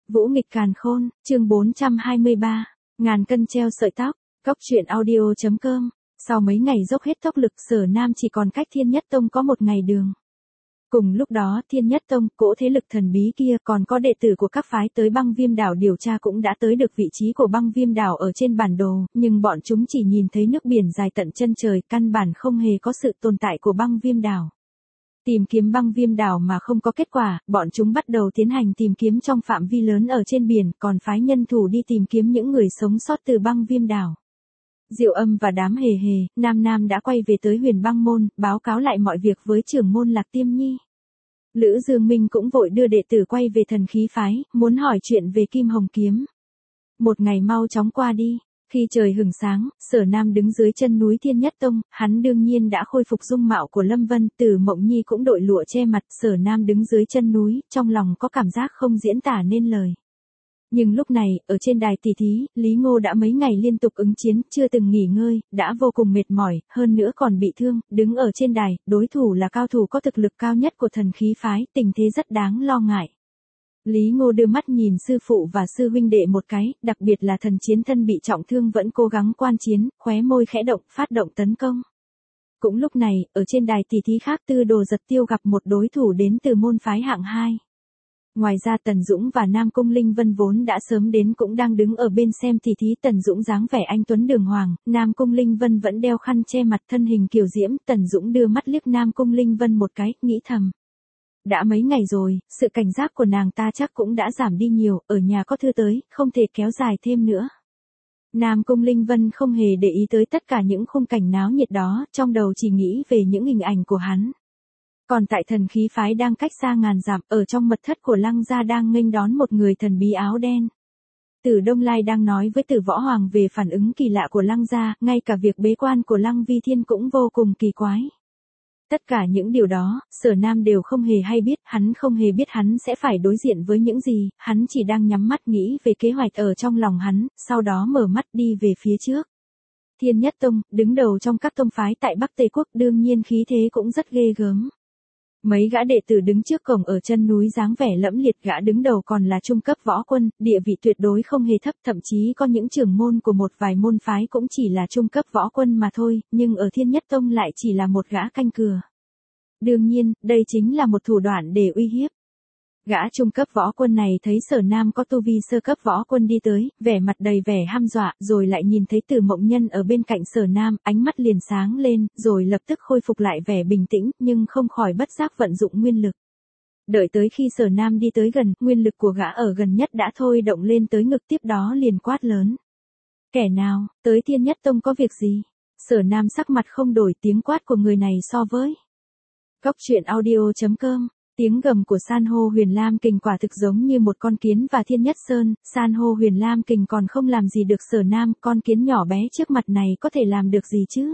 Vũ nghịch càn khôn, chương 423, ngàn cân treo sợi tóc, Cóc truyện audio.com. Sau mấy ngày dốc hết tốc lực, Sở Nam chỉ còn cách Thiên Nhất Tông có một ngày đường. Cùng lúc đó, Thiên Nhất Tông, cỗ thế lực thần bí kia, còn có đệ tử của các phái tới Băng Viêm Đảo điều tra cũng đã tới được vị trí của Băng Viêm Đảo ở trên bản đồ, nhưng bọn chúng chỉ nhìn thấy nước biển dài tận chân trời, căn bản không hề có sự tồn tại của Băng Viêm Đảo. Tìm kiếm Băng Viêm Đảo mà không có kết quả, bọn chúng bắt đầu tiến hành tìm kiếm trong phạm vi lớn ở trên biển, còn phái nhân thủ đi tìm kiếm những người sống sót từ Băng Viêm Đảo. Diệu Âm và đám hề hề, Nam đã quay về tới Huyền Băng Môn, báo cáo lại mọi việc với trưởng môn Lạc Tiêm Nhi. Lữ Dương Minh cũng vội đưa đệ tử quay về Thần Khí Phái, muốn hỏi chuyện về Kim Hồng Kiếm. Một ngày mau chóng qua đi. Khi trời hửng sáng, Sở Nam đứng dưới chân núi Thiên Nhất Tông, hắn đương nhiên đã khôi phục dung mạo của Lâm Vân, Tử Mộng Nhi cũng đội lụa che mặt, Sở Nam đứng dưới chân núi, trong lòng có cảm giác không diễn tả nên lời. Nhưng lúc này, ở trên đài tỷ thí, Lý Ngô đã mấy ngày liên tục ứng chiến, chưa từng nghỉ ngơi, đã vô cùng mệt mỏi, hơn nữa còn bị thương, đứng ở trên đài, đối thủ là cao thủ có thực lực cao nhất của Thần Khí Phái, tình thế rất đáng lo ngại. Lý Ngô đưa mắt nhìn sư phụ và sư huynh đệ một cái, đặc biệt là Thần Chiến Thân bị trọng thương vẫn cố gắng quan chiến, khóe môi khẽ động, phát động tấn công. Cũng lúc này, ở trên đài tỷ thí khác, Tư Đồ Giật Tiêu gặp một đối thủ đến từ môn phái hạng 2. Ngoài ra Tần Dũng và Nam Cung Linh Vân vốn đã sớm đến cũng đang đứng ở bên xem tỷ thí. Tần Dũng dáng vẻ anh tuấn đường hoàng, Nam Cung Linh Vân vẫn đeo khăn che mặt, thân hình kiều diễm. Tần Dũng đưa mắt liếc Nam Cung Linh Vân một cái, nghĩ thầm. Đã mấy ngày rồi, sự cảnh giác của nàng ta chắc cũng đã giảm đi nhiều, ở nhà có thư tới, không thể kéo dài thêm nữa. Nam Cung Linh Vân không hề để ý tới tất cả những khung cảnh náo nhiệt đó, trong đầu chỉ nghĩ về những hình ảnh của hắn. Còn tại Thần Khí Phái đang cách xa ngàn dặm, ở trong mật thất của Lăng gia đang nghênh đón một người thần bí áo đen. Tử Đông Lai đang nói với Tử Võ Hoàng về phản ứng kỳ lạ của Lăng gia, ngay cả việc bế quan của Lăng Vi Thiên cũng vô cùng kỳ quái. Tất cả những điều đó, Sở Nam đều không hề hay biết, hắn không hề biết hắn sẽ phải đối diện với những gì, hắn chỉ đang nhắm mắt nghĩ về kế hoạch ở trong lòng hắn, sau đó mở mắt đi về phía trước. Thiên Nhất Tông, đứng đầu trong các tông phái tại Bắc Tây Quốc, đương nhiên khí thế cũng rất ghê gớm. Mấy gã đệ tử đứng trước cổng ở chân núi dáng vẻ lẫm liệt, gã đứng đầu còn là trung cấp võ quân, địa vị tuyệt đối không hề thấp, thậm chí có những trưởng môn của một vài môn phái cũng chỉ là trung cấp võ quân mà thôi, nhưng ở Thiên Nhất Tông lại chỉ là một gã canh cửa. Đương nhiên, đây chính là một thủ đoạn để uy hiếp. Gã trung cấp võ quân này thấy Sở Nam có tu vi sơ cấp võ quân đi tới, vẻ mặt đầy vẻ hăm dọa, rồi lại nhìn thấy Tử Mộng Nhân ở bên cạnh Sở Nam, ánh mắt liền sáng lên, rồi lập tức khôi phục lại vẻ bình tĩnh, nhưng không khỏi bất giác vận dụng nguyên lực. Đợi tới khi Sở Nam đi tới gần, nguyên lực của gã ở gần nhất đã thôi động lên tới ngực, tiếp đó liền quát lớn. Kẻ nào, tới Thiên Nhất Tông có việc gì? Sở Nam sắc mặt không đổi, tiếng quát của người này so với Cóc truyện audio.com. Tiếng gầm của san hô Huyền Lam Kình quả thực giống như một con kiến và Thiên Nhất Sơn, san hô Huyền Lam Kình còn không làm gì được Sở Nam, con kiến nhỏ bé trước mặt này có thể làm được gì chứ?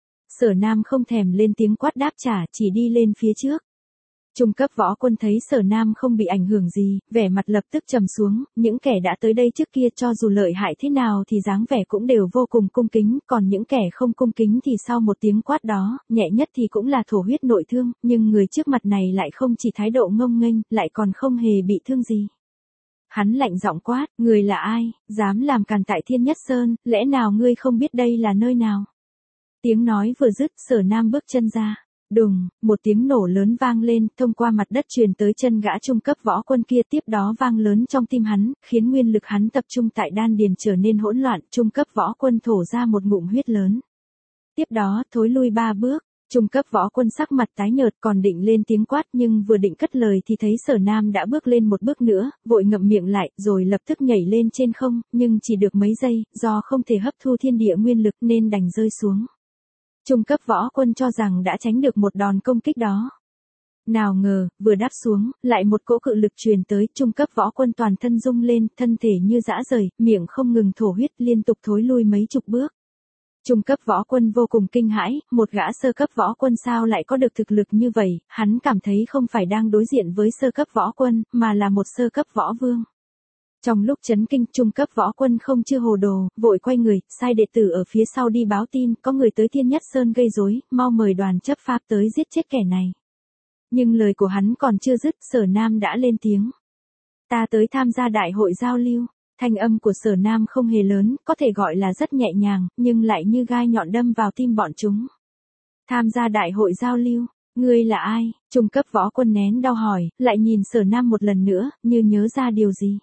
Sở Nam không thèm lên tiếng quát đáp trả, chỉ đi lên phía trước. Trung cấp võ quân thấy Sở Nam không bị ảnh hưởng gì, vẻ mặt lập tức trầm xuống, những kẻ đã tới đây trước kia cho dù lợi hại thế nào thì dáng vẻ cũng đều vô cùng cung kính, còn những kẻ không cung kính thì sau một tiếng quát đó, nhẹ nhất thì cũng là thổ huyết nội thương, nhưng người trước mặt này lại không chỉ thái độ ngông nghênh, lại còn không hề bị thương gì. Hắn lạnh giọng quát, người là ai, dám làm càn tại Thiên Nhất Sơn, lẽ nào ngươi không biết đây là nơi nào? Tiếng nói vừa dứt, Sở Nam bước chân ra. Đùng, một tiếng nổ lớn vang lên, thông qua mặt đất truyền tới chân gã trung cấp võ quân kia, tiếp đó vang lớn trong tim hắn, khiến nguyên lực hắn tập trung tại đan điền trở nên hỗn loạn, trung cấp võ quân thổ ra một ngụm huyết lớn. Tiếp đó, thối lui 3 bước, trung cấp võ quân sắc mặt tái nhợt còn định lên tiếng quát, nhưng vừa định cất lời thì thấy Sở Nam đã bước lên một bước nữa, vội ngậm miệng lại, rồi lập tức nhảy lên trên không, nhưng chỉ được mấy giây, do không thể hấp thu thiên địa nguyên lực nên đành rơi xuống. Trung cấp võ quân cho rằng đã tránh được một đòn công kích đó. Nào ngờ, vừa đáp xuống, lại một cỗ cự lực truyền tới, trung cấp võ quân toàn thân rung lên, thân thể như giã rời, miệng không ngừng thổ huyết, liên tục thối lui mấy chục bước. Trung cấp võ quân vô cùng kinh hãi, một gã sơ cấp võ quân sao lại có được thực lực như vậy, hắn cảm thấy không phải đang đối diện với sơ cấp võ quân, mà là một sơ cấp võ vương. Trong lúc chấn kinh, trung cấp võ quân không chưa hồ đồ, vội quay người, sai đệ tử ở phía sau đi báo tin, có người tới Thiên Nhất Sơn gây rối, mau mời đoàn chấp pháp tới giết chết kẻ này. Nhưng lời của hắn còn chưa dứt, Sở Nam đã lên tiếng. ta tới tham gia đại hội giao lưu. Thanh âm của Sở Nam không hề lớn, có thể gọi là rất nhẹ nhàng, nhưng lại như gai nhọn đâm vào tim bọn chúng. Tham gia đại hội giao lưu, ngươi là ai? Trung cấp võ quân nén đau hỏi, lại nhìn Sở Nam một lần nữa, như nhớ ra điều gì.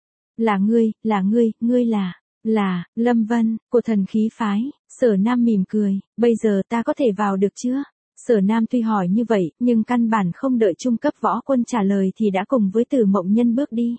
Là ngươi, ngươi là, Lâm Vân, của thần khí phái. Sở Nam mỉm cười, bây giờ ta có thể vào được chưa? Sở Nam tuy hỏi như vậy, nhưng căn bản không đợi trung cấp võ quân trả lời thì đã cùng với Tử Mộng Nhân bước đi.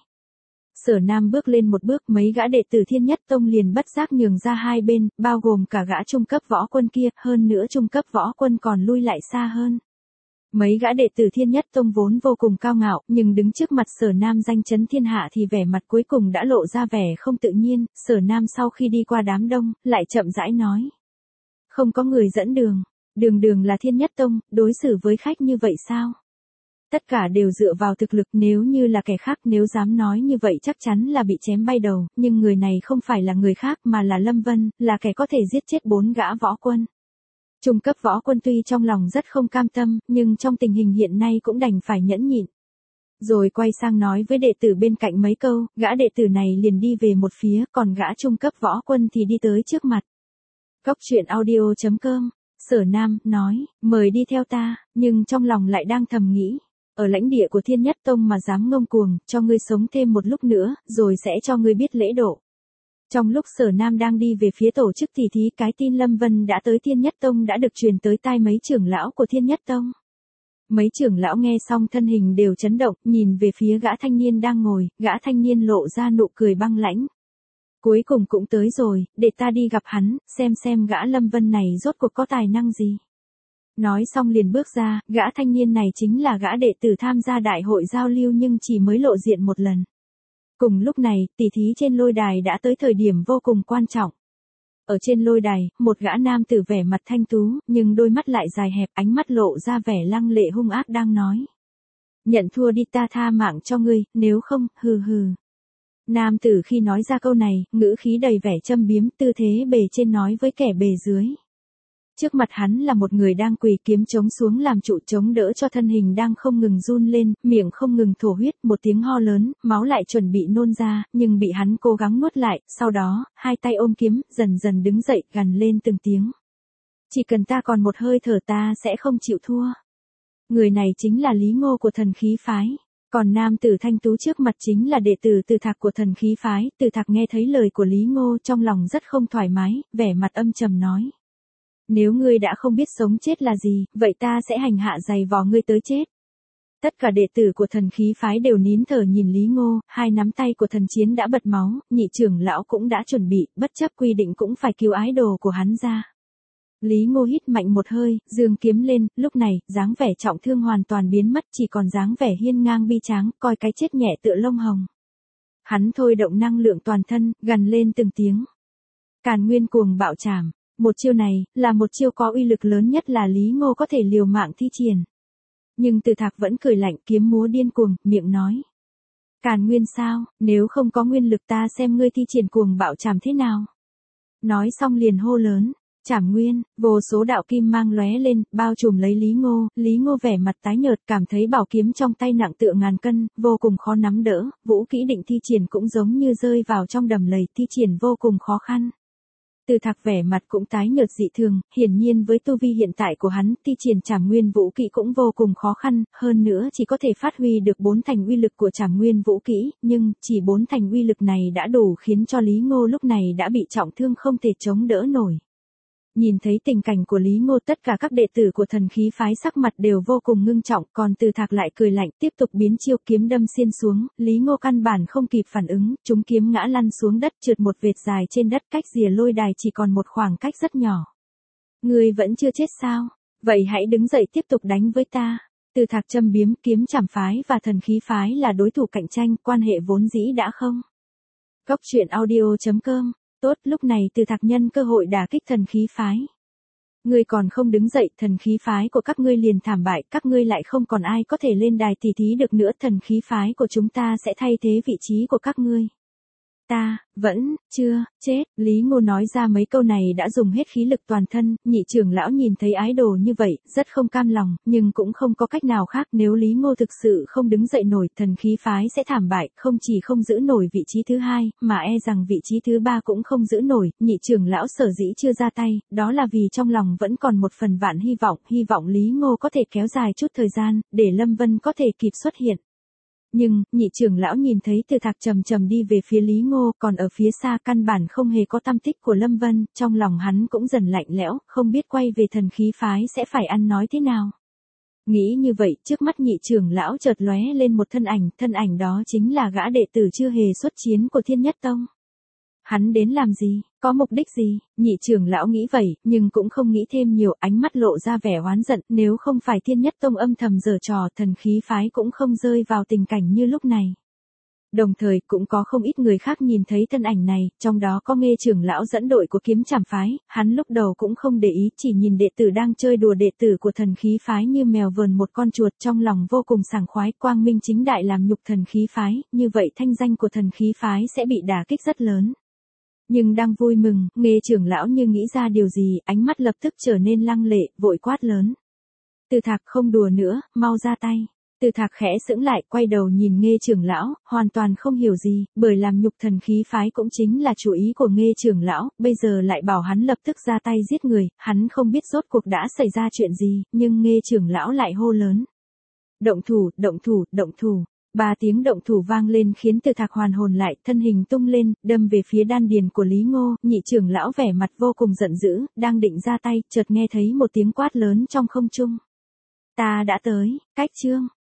Sở Nam bước lên một bước, mấy gã đệ tử Thiên Nhất Tông liền bất giác nhường ra hai bên, bao gồm cả gã trung cấp võ quân kia, hơn nữa trung cấp võ quân còn lui lại xa hơn. Mấy gã đệ tử Thiên Nhất Tông vốn vô cùng cao ngạo, nhưng đứng trước mặt Sở Nam danh chấn thiên hạ thì vẻ mặt cuối cùng đã lộ ra vẻ không tự nhiên. Sở Nam sau khi đi qua đám đông, lại chậm rãi nói. Không có người dẫn đường, đường là Thiên Nhất Tông, đối xử với khách như vậy sao? Tất cả đều dựa vào thực lực, nếu như là kẻ khác nếu dám nói như vậy chắc chắn là bị chém bay đầu, nhưng người này không phải là người khác mà là Lâm Vân, là kẻ có thể giết chết 4 gã võ quân. Trung cấp võ quân tuy trong lòng rất không cam tâm, nhưng trong tình hình hiện nay cũng đành phải nhẫn nhịn. Rồi quay sang nói với đệ tử bên cạnh mấy câu, gã đệ tử này liền đi về một phía, còn gã trung cấp võ quân thì đi tới trước mặt. Cốc truyện audio.com, Sở Nam, nói, mời đi theo ta, nhưng trong lòng lại đang thầm nghĩ. Ở lãnh địa của Thiên Nhất Tông mà dám ngông cuồng, cho ngươi sống thêm một lúc nữa, rồi sẽ cho ngươi biết lễ độ. Trong lúc Sở Nam đang đi về phía tổ chức tỉ thí, cái tin Lâm Vân đã tới Thiên Nhất Tông đã được truyền tới tai mấy trưởng lão của Thiên Nhất Tông. Mấy trưởng lão nghe xong thân hình đều chấn động, nhìn về phía gã thanh niên đang ngồi, gã thanh niên lộ ra nụ cười băng lãnh. Cuối cùng cũng tới rồi, để ta đi gặp hắn, xem gã Lâm Vân này rốt cuộc có tài năng gì. Nói xong liền bước ra, gã thanh niên này chính là gã đệ tử tham gia đại hội giao lưu nhưng chỉ mới lộ diện một lần. Cùng lúc này, tỉ thí trên lôi đài đã tới thời điểm vô cùng quan trọng. Ở trên lôi đài, một gã nam tử vẻ mặt thanh tú, nhưng đôi mắt lại dài hẹp, ánh mắt lộ ra vẻ lăng lệ hung ác đang nói. Nhận thua đi, ta tha mạng cho ngươi, nếu không, hừ hừ. Nam tử khi nói ra câu này, ngữ khí đầy vẻ châm biếm, tư thế bề trên nói với kẻ bề dưới. Trước mặt hắn là một người đang quỳ kiếm chống xuống làm trụ chống đỡ cho thân hình đang không ngừng run lên, miệng không ngừng thổ huyết, một tiếng ho lớn, máu lại chuẩn bị nôn ra, nhưng bị hắn cố gắng nuốt lại, sau đó, hai tay ôm kiếm, dần dần đứng dậy, gằn lên từng tiếng. Chỉ cần ta còn một hơi thở ta sẽ không chịu thua. Người này chính là Lý Ngô của thần khí phái. Còn nam tử thanh tú trước mặt chính là đệ tử Từ Thạc của thần khí phái. Từ Thạc nghe thấy lời của Lý Ngô trong lòng rất không thoải mái, vẻ mặt âm trầm nói. Nếu ngươi đã không biết sống chết là gì, vậy ta sẽ hành hạ giày vò ngươi tới chết. Tất cả đệ tử của thần khí phái đều nín thở nhìn Lý Ngô, hai nắm tay của thần chiến đã bật máu, nhị trưởng lão cũng đã chuẩn bị, bất chấp quy định cũng phải cứu ái đồ của hắn ra. Lý Ngô hít mạnh một hơi, giương kiếm lên, lúc này, dáng vẻ trọng thương hoàn toàn biến mất, chỉ còn dáng vẻ hiên ngang bi tráng, coi cái chết nhẹ tựa lông hồng. Hắn thôi động năng lượng toàn thân, gằn lên từng tiếng. Càn Nguyên Cuồng Bạo Trảm. Một chiêu này, là một chiêu có uy lực lớn nhất là Lý Ngô có thể liều mạng thi triển. Nhưng Từ Thạc vẫn cười lạnh, kiếm múa điên cuồng, miệng nói. Càn Nguyên sao, nếu không có nguyên lực ta xem ngươi thi triển cuồng bạo trảm thế nào. Nói xong liền hô lớn, Trảm Nguyên, vô số đạo kim mang lóe lên, bao trùm lấy Lý Ngô vẻ mặt tái nhợt, cảm thấy bảo kiếm trong tay nặng tựa ngàn cân, vô cùng khó nắm đỡ, vũ kỹ định thi triển cũng giống như rơi vào trong đầm lầy, thi triển vô cùng khó khăn. Từ Thạc vẻ mặt cũng tái nhợt dị thường, hiển nhiên với tu vi hiện tại của hắn, thi triển Trảm Nguyên vũ kỹ cũng vô cùng khó khăn, hơn nữa chỉ có thể phát huy được 4 thành uy lực của Trảm Nguyên vũ kỹ, nhưng chỉ 4 thành uy lực này đã đủ khiến cho Lý Ngô lúc này đã bị trọng thương không thể chống đỡ nổi. Nhìn thấy tình cảnh của Lý Ngô, tất cả các đệ tử của thần khí phái sắc mặt đều vô cùng ngưng trọng, còn Từ Thạc lại cười lạnh, tiếp tục biến chiêu kiếm đâm xiên xuống, Lý Ngô căn bản không kịp phản ứng, chúng kiếm ngã lăn xuống đất, trượt một vệt dài trên đất, cách rìa lôi đài chỉ còn một khoảng cách rất nhỏ. Ngươi vẫn chưa chết sao? Vậy hãy đứng dậy tiếp tục đánh với ta. Từ Thạc châm biếm, kiếm Trảm phái và thần khí phái là đối thủ cạnh tranh, quan hệ vốn dĩ đã không. Cốc truyện audio.com. Tốt, lúc này Từ Thạc nhân cơ hội đả kích thần khí phái. Ngươi còn không đứng dậy, thần khí phái của các ngươi liền thảm bại, các ngươi lại không còn ai có thể lên đài tỉ thí được nữa, thần khí phái của chúng ta sẽ thay thế vị trí của các ngươi. Ta, vẫn, chưa, chết, Lý Ngô nói ra mấy câu này đã dùng hết khí lực toàn thân, nhị trưởng lão nhìn thấy ái đồ như vậy, rất không cam lòng, nhưng cũng không có cách nào khác, nếu Lý Ngô thực sự không đứng dậy nổi, thần khí phái sẽ thảm bại, không chỉ không giữ nổi vị trí thứ hai, mà e rằng vị trí thứ ba cũng không giữ nổi, nhị trưởng lão sở dĩ chưa ra tay, đó là vì trong lòng vẫn còn một phần vạn hy vọng Lý Ngô có thể kéo dài chút thời gian, để Lâm Vân có thể kịp xuất hiện. Nhưng, nhị trưởng lão nhìn thấy Từ Thạc chậm chậm đi về phía Lý Ngô, còn ở phía xa căn bản không hề có tăm tích của Lâm Vân, trong lòng hắn cũng dần lạnh lẽo, không biết quay về thần khí phái sẽ phải ăn nói thế nào. Nghĩ như vậy, trước mắt nhị trưởng lão chợt lóe lên một thân ảnh đó chính là gã đệ tử chưa hề xuất chiến của Thiên Nhất Tông. Hắn đến làm gì, có mục đích gì, nhị trưởng lão nghĩ vậy, nhưng cũng không nghĩ thêm nhiều, ánh mắt lộ ra vẻ oán giận, nếu không phải Thiên Nhất Tông âm thầm giở trò, thần khí phái cũng không rơi vào tình cảnh như lúc này. Đồng thời, cũng có không ít người khác nhìn thấy thân ảnh này, trong đó có Nghê trưởng lão dẫn đội của Kiếm Trảm phái, hắn lúc đầu cũng không để ý, chỉ nhìn đệ tử đang chơi đùa đệ tử của thần khí phái như mèo vờn một con chuột, trong lòng vô cùng sảng khoái, quang minh chính đại làm nhục thần khí phái, như vậy thanh danh của thần khí phái sẽ bị đả kích rất lớn. Nhưng đang vui mừng, Nghê trưởng lão như nghĩ ra điều gì, ánh mắt lập tức trở nên lăng lệ, vội quát lớn. Từ Thạc không đùa nữa, mau ra tay. Từ Thạc khẽ sững lại, quay đầu nhìn Nghê trưởng lão, hoàn toàn không hiểu gì, bởi làm nhục thần khí phái cũng chính là chủ ý của Nghê trưởng lão, bây giờ lại bảo hắn lập tức ra tay giết người, hắn không biết rốt cuộc đã xảy ra chuyện gì, nhưng Nghê trưởng lão lại hô lớn. Động thủ, động thủ, động thủ. 3 tiếng động thủ vang lên khiến Từ Thạc hoàn hồn lại, thân hình tung lên, đâm về phía đan điền của Lý Ngô, nhị trưởng lão vẻ mặt vô cùng giận dữ, đang định ra tay, chợt nghe thấy một tiếng quát lớn trong không trung. Ta đã tới, cách chương.